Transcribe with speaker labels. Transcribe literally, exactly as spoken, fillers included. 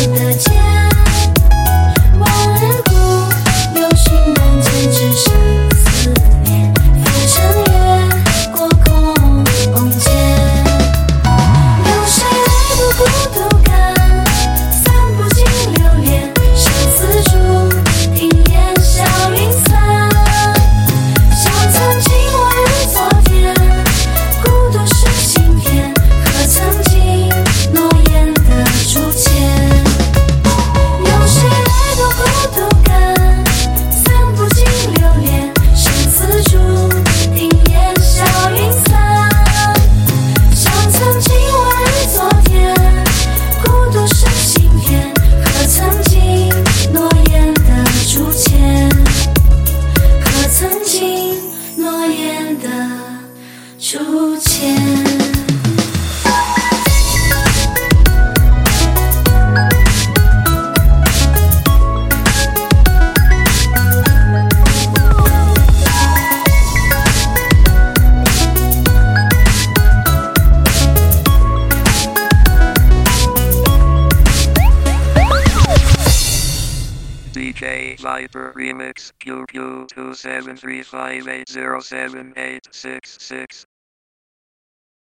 Speaker 1: 的肩，万人顾，有心人间只剩思念，飞尘越过空间。有谁来读孤独感，散不尽流连，生死处，听烟消云散。像曾经往日昨天，孤独是心田，可曾经诺言的竹签。有谁来读孤独感，散不尽流连，生死处，听烟消云散。像曾经往日昨天，孤独是心田，可曾经诺言的竹签，可曾经诺言的竹签。
Speaker 2: D J Viper Remix Q Q two seven three five eight zero seven eight six six